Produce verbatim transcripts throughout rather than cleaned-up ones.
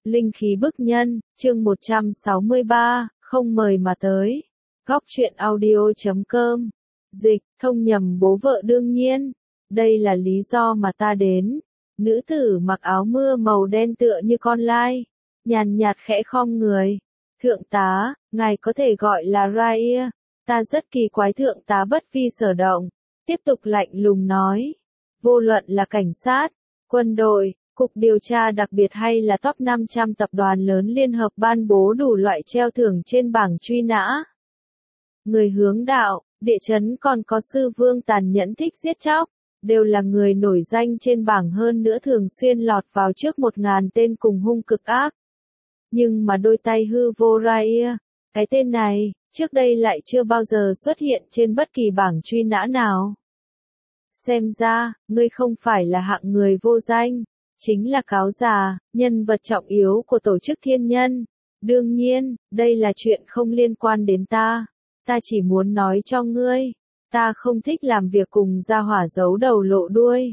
Linh khí bức nhân, chương một trăm sáu mươi ba, không mời mà tới. Góc truyện audio chấm com. Dịch, thông nhầm bố vợ đương nhiên. Đây là lý do mà ta đến. Nữ tử mặc áo mưa màu đen tựa như con lai. Nhàn nhạt khẽ khom người. Thượng tá, ngài có thể gọi là Raia. Ta rất kỳ quái thượng tá bất vi sở động. Tiếp tục lạnh lùng nói. Vô luận là cảnh sát, quân đội, Cục điều tra đặc biệt hay là top năm trăm tập đoàn lớn liên hợp ban bố đủ loại treo thưởng trên bảng truy nã. Người hướng đạo, địa chấn còn có sư vương tàn nhẫn thích giết chóc, đều là người nổi danh trên bảng hơn nữa thường xuyên lọt vào trước một ngàn tên cùng hung cực ác. Nhưng mà đôi tay hư vô Raia, cái tên này, trước đây lại chưa bao giờ xuất hiện trên bất kỳ bảng truy nã nào. Xem ra, ngươi không phải là hạng người vô danh. Chính là cáo già, nhân vật trọng yếu của tổ chức thiên nhân. Đương nhiên, đây là chuyện không liên quan đến ta. Ta chỉ muốn nói cho ngươi, ta không thích làm việc cùng gia hỏa giấu đầu lộ đuôi.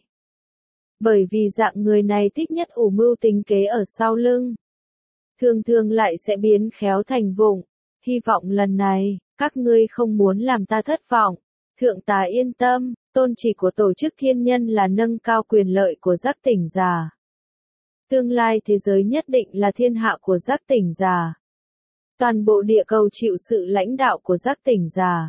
Bởi vì dạng người này thích nhất ủ mưu tính kế ở sau lưng. Thường thường lại sẽ biến khéo thành vụng. Hy vọng lần này, các ngươi không muốn làm ta thất vọng. Thượng tá yên tâm, tôn chỉ của tổ chức thiên nhân là nâng cao quyền lợi của giác tỉnh giả. Tương lai thế giới nhất định là thiên hạ của giác tỉnh giả. Toàn bộ địa cầu chịu sự lãnh đạo của giác tỉnh giả.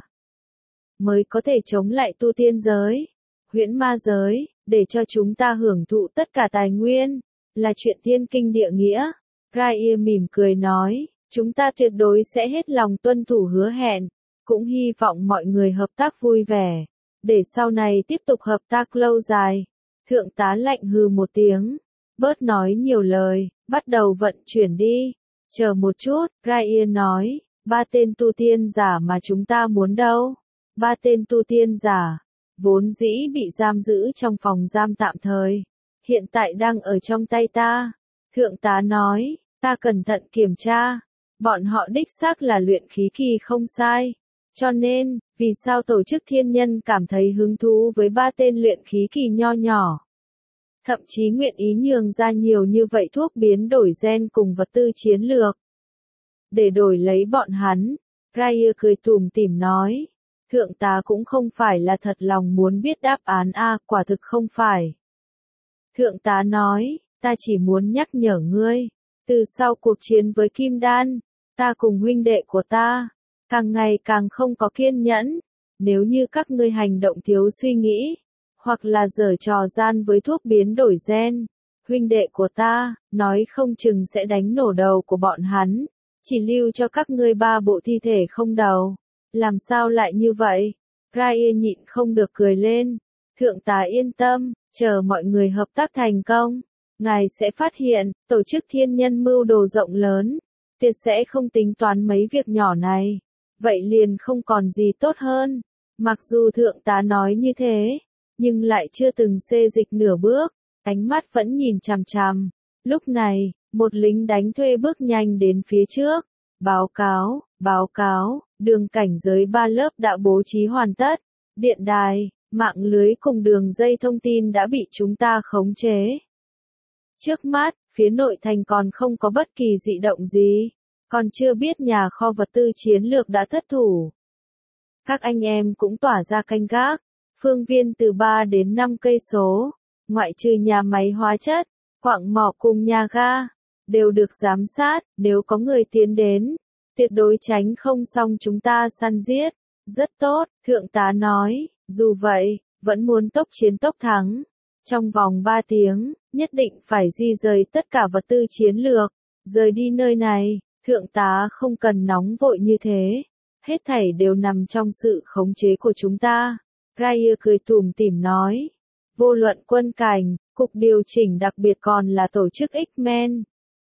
Mới có thể chống lại tu tiên giới, huyễn ma giới, để cho chúng ta hưởng thụ tất cả tài nguyên, là chuyện thiên kinh địa nghĩa. Raia mỉm cười nói, chúng ta tuyệt đối sẽ hết lòng tuân thủ hứa hẹn, cũng hy vọng mọi người hợp tác vui vẻ, để sau này tiếp tục hợp tác lâu dài. Thượng tá lạnh hừ một tiếng. Bớt nói nhiều lời, bắt đầu vận chuyển đi. Chờ một chút, Raia nói, ba tên tu tiên giả mà chúng ta muốn đâu? Ba tên tu tiên giả, vốn dĩ bị giam giữ trong phòng giam tạm thời, hiện tại đang ở trong tay ta. Thượng tá nói, ta cẩn thận kiểm tra, bọn họ đích xác là luyện khí kỳ không sai. Cho nên, vì sao tổ chức thiên nhân cảm thấy hứng thú với ba tên luyện khí kỳ nho nhỏ? Thậm chí nguyện ý nhường ra nhiều như vậy thuốc biến đổi gen cùng vật tư chiến lược. Để đổi lấy bọn hắn, Raia cười tủm tỉm nói. Thượng tá cũng không phải là thật lòng muốn biết đáp án a, quả thực không phải. Thượng tá nói, ta chỉ muốn nhắc nhở ngươi. Từ sau cuộc chiến với Kim Đan, ta cùng huynh đệ của ta, càng ngày càng không có kiên nhẫn. Nếu như các ngươi hành động thiếu suy nghĩ, hoặc là giở trò gian với thuốc biến đổi gen, huynh đệ của ta, nói không chừng sẽ đánh nổ đầu của bọn hắn, chỉ lưu cho các ngươi ba bộ thi thể không đầu. Làm sao lại như vậy? Raia nhịn không được cười lên. Thượng tá yên tâm, chờ mọi người hợp tác thành công, ngài sẽ phát hiện, tổ chức thiên nhân mưu đồ rộng lớn, tuyệt sẽ không tính toán mấy việc nhỏ này. Vậy liền không còn gì tốt hơn. Mặc dù thượng tá nói như thế, nhưng lại chưa từng xê dịch nửa bước, ánh mắt vẫn nhìn chằm chằm. Lúc này, một lính đánh thuê bước nhanh đến phía trước. Báo cáo, báo cáo, đường cảnh giới ba lớp đã bố trí hoàn tất. Điện đài, mạng lưới cùng đường dây thông tin đã bị chúng ta khống chế. Trước mắt, phía nội thành còn không có bất kỳ dị động gì. Còn chưa biết nhà kho vật tư chiến lược đã thất thủ. Các anh em cũng tỏa ra canh gác. Phương viên từ ba đến năm cây số, ngoại trừ nhà máy hóa chất, quặng mỏ cùng nhà ga, đều được giám sát. Nếu có người tiến đến, tuyệt đối tránh không xong chúng ta săn giết. Rất tốt, thượng tá nói, dù vậy, vẫn muốn tốc chiến tốc thắng. Trong vòng ba tiếng, nhất định phải di rời tất cả vật tư chiến lược, rời đi nơi này. Thượng tá không cần nóng vội như thế, hết thảy đều nằm trong sự khống chế của chúng ta. Raia cười tủm tỉm nói, vô luận quân cảnh, cục điều chỉnh đặc biệt còn là tổ chức X-Men,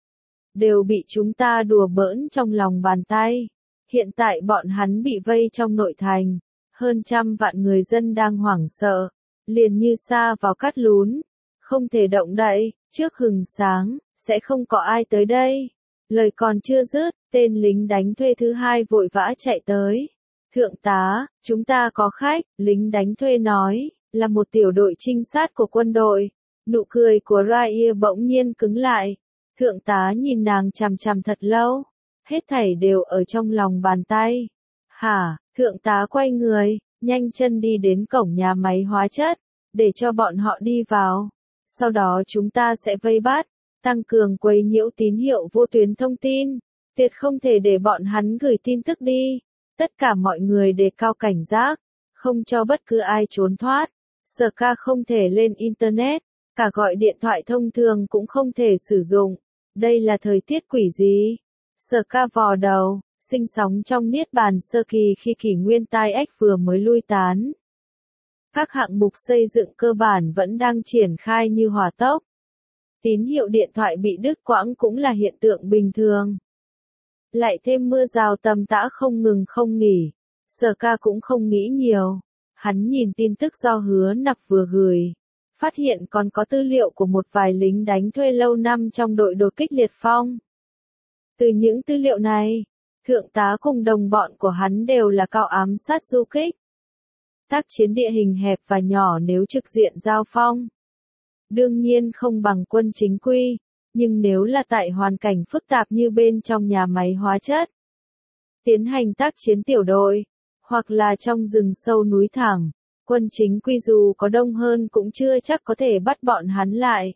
đều bị chúng ta đùa bỡn trong lòng bàn tay. Hiện tại bọn hắn bị vây trong nội thành, hơn trăm vạn người dân đang hoảng sợ, liền như sa vào cát lún, không thể động đậy, trước hừng sáng, sẽ không có ai tới đây. Lời còn chưa dứt, tên lính đánh thuê thứ hai vội vã chạy tới. Thượng tá, chúng ta có khách, lính đánh thuê nói, là một tiểu đội trinh sát của quân đội. Nụ cười của Raia bỗng nhiên cứng lại. Thượng tá nhìn nàng chằm chằm thật lâu, hết thảy đều ở trong lòng bàn tay. Hả, thượng tá quay người, nhanh chân đi đến cổng nhà máy hóa chất, để cho bọn họ đi vào. Sau đó chúng ta sẽ vây bắt, tăng cường quấy nhiễu tín hiệu vô tuyến thông tin. Tuyệt không thể để bọn hắn gửi tin tức đi. Tất cả mọi người đề cao cảnh giác, không cho bất cứ ai trốn thoát. Sở ca không thể lên Internet, cả gọi điện thoại thông thường cũng không thể sử dụng. Đây là thời tiết quỷ gì? Sở ca vò đầu, sinh sóng trong niết bàn sơ kỳ khi kỷ nguyên tai ách vừa mới lui tán. Các hạng mục xây dựng cơ bản vẫn đang triển khai như hỏa tốc. Tín hiệu điện thoại bị đứt quãng cũng là hiện tượng bình thường. Lại thêm mưa rào tầm tã không ngừng không nghỉ. Sở ca cũng không nghĩ nhiều. Hắn nhìn tin tức do Hứa Nặc vừa gửi. Phát hiện còn có tư liệu của một vài lính đánh thuê lâu năm trong đội đột kích liệt phong. Từ những tư liệu này, thượng tá cùng đồng bọn của hắn đều là cao ám sát du kích. Tác chiến địa hình hẹp và nhỏ nếu trực diện giao phong. Đương nhiên không bằng quân chính quy, nhưng nếu là tại hoàn cảnh phức tạp như bên trong nhà máy hóa chất, tiến hành tác chiến tiểu đội, hoặc là trong rừng sâu núi thẳm, quân chính quy dù có đông hơn cũng chưa chắc có thể bắt bọn hắn lại.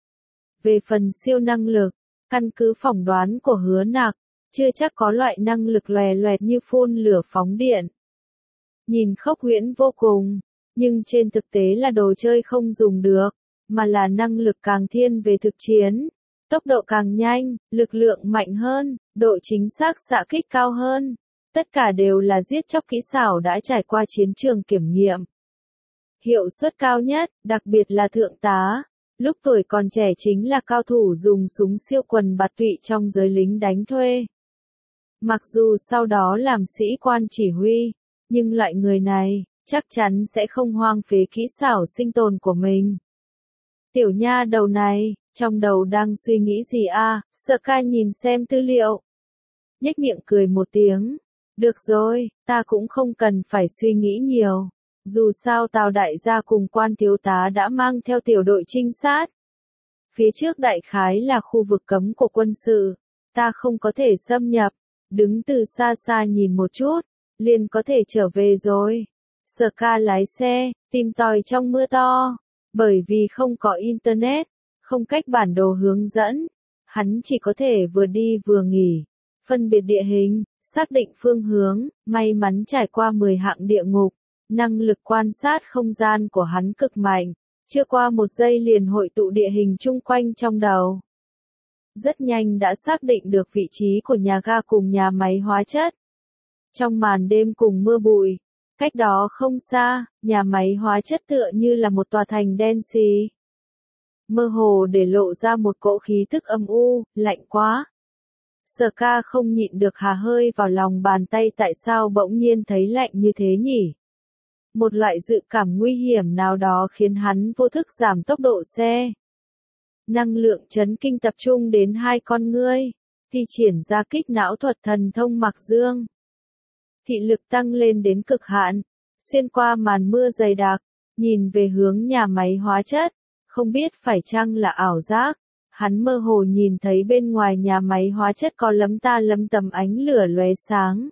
Về phần siêu năng lực, căn cứ phỏng đoán của Hứa Nặc, chưa chắc có loại năng lực lòe loẹt như phun lửa phóng điện. Nhìn khốc huyễn vô cùng, nhưng trên thực tế là đồ chơi không dùng được, mà là năng lực càng thiên về thực chiến. Tốc độ càng nhanh, lực lượng mạnh hơn, độ chính xác xạ kích cao hơn. Tất cả đều là giết chóc kỹ xảo đã trải qua chiến trường kiểm nghiệm. Hiệu suất cao nhất, đặc biệt là thượng tá, lúc tuổi còn trẻ chính là cao thủ dùng súng siêu quần bạt tụy trong giới lính đánh thuê. Mặc dù sau đó làm sĩ quan chỉ huy, nhưng loại người này, chắc chắn sẽ không hoang phế kỹ xảo sinh tồn của mình. Tiểu nha đầu này, trong đầu đang suy nghĩ gì à, Sở ca nhìn xem tư liệu. Nhếch miệng cười một tiếng. Được rồi, ta cũng không cần phải suy nghĩ nhiều. Dù sao Tào đại gia cùng quan thiếu tá đã mang theo tiểu đội trinh sát. Phía trước đại khái là khu vực cấm của quân sự. Ta không có thể xâm nhập. Đứng từ xa xa nhìn một chút, liền có thể trở về rồi. Sở ca lái xe, tìm tòi trong mưa to. Bởi vì không có Internet, không cách bản đồ hướng dẫn, hắn chỉ có thể vừa đi vừa nghỉ, phân biệt địa hình, xác định phương hướng, may mắn trải qua mười hạng địa ngục, năng lực quan sát không gian của hắn cực mạnh, chưa qua một giây liền hội tụ địa hình chung quanh trong đầu. Rất nhanh đã xác định được vị trí của nhà ga cùng nhà máy hóa chất. Trong màn đêm cùng mưa bụi, cách đó không xa, nhà máy hóa chất tựa như là một tòa thành đen xì. Mơ hồ để lộ ra một cỗ khí tức âm u, lạnh quá. Sở ca không nhịn được hà hơi vào lòng bàn tay tại sao bỗng nhiên thấy lạnh như thế nhỉ? Một loại dự cảm nguy hiểm nào đó khiến hắn vô thức giảm tốc độ xe. Năng lượng chấn kinh tập trung đến hai con ngươi, thi triển ra kích não thuật thần thông mặc dương. Thị lực tăng lên đến cực hạn, xuyên qua màn mưa dày đặc, nhìn về hướng nhà máy hóa chất, không biết phải chăng là ảo giác, hắn mơ hồ nhìn thấy bên ngoài nhà máy hóa chất có lấm ta lấm tấm ánh lửa lóe sáng.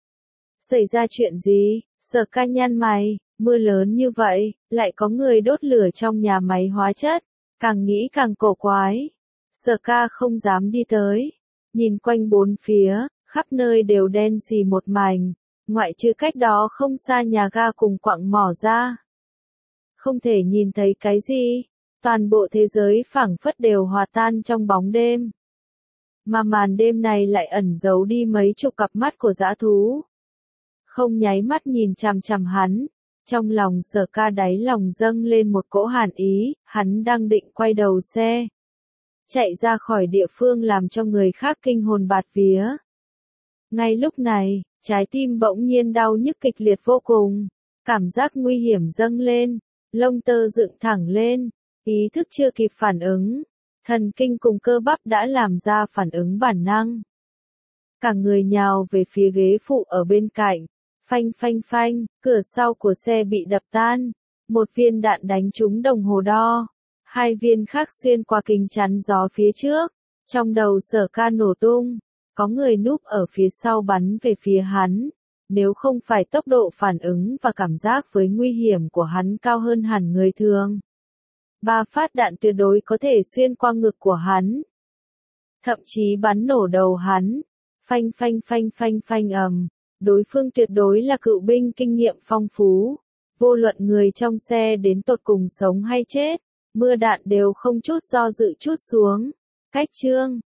Xảy ra chuyện gì? Sở ca nhăn mày, mưa lớn như vậy, lại có người đốt lửa trong nhà máy hóa chất, càng nghĩ càng cổ quái. Sở ca không dám đi tới, nhìn quanh bốn phía, khắp nơi đều đen xì một mảnh, ngoại trừ cách đó không xa nhà ga cùng quặng mỏ ra. Không thể nhìn thấy cái gì, toàn bộ thế giới phảng phất đều hòa tan trong bóng đêm. Mà màn đêm này lại ẩn giấu đi mấy chục cặp mắt của dã thú. Không nháy mắt nhìn chằm chằm hắn, trong lòng Sở ca đáy lòng dâng lên một cỗ hàn ý, hắn đang định quay đầu xe. Chạy ra khỏi địa phương làm cho người khác kinh hồn bạt vía. Ngay lúc này, trái tim bỗng nhiên đau nhức kịch liệt vô cùng, cảm giác nguy hiểm dâng lên, lông tơ dựng thẳng lên, ý thức chưa kịp phản ứng, thần kinh cùng cơ bắp đã làm ra phản ứng bản năng. Cả người nhào về phía ghế phụ ở bên cạnh, phanh phanh phanh, cửa sau của xe bị đập tan, một viên đạn đánh trúng đồng hồ đo, hai viên khác xuyên qua kính chắn gió phía trước, Trong đầu Sở Ca nổ tung, có người núp ở phía sau bắn về phía hắn. Nếu không phải tốc độ phản ứng và cảm giác với nguy hiểm của hắn cao hơn hẳn người thường, ba phát đạn tuyệt đối có thể xuyên qua ngực của hắn, thậm chí bắn nổ đầu hắn. Phanh phanh phanh phanh phanh ầm, đối phương tuyệt đối là cựu binh kinh nghiệm phong phú. Vô luận người trong xe đến tột cùng sống hay chết, mưa đạn đều không chút do dự trút xuống. Cách chương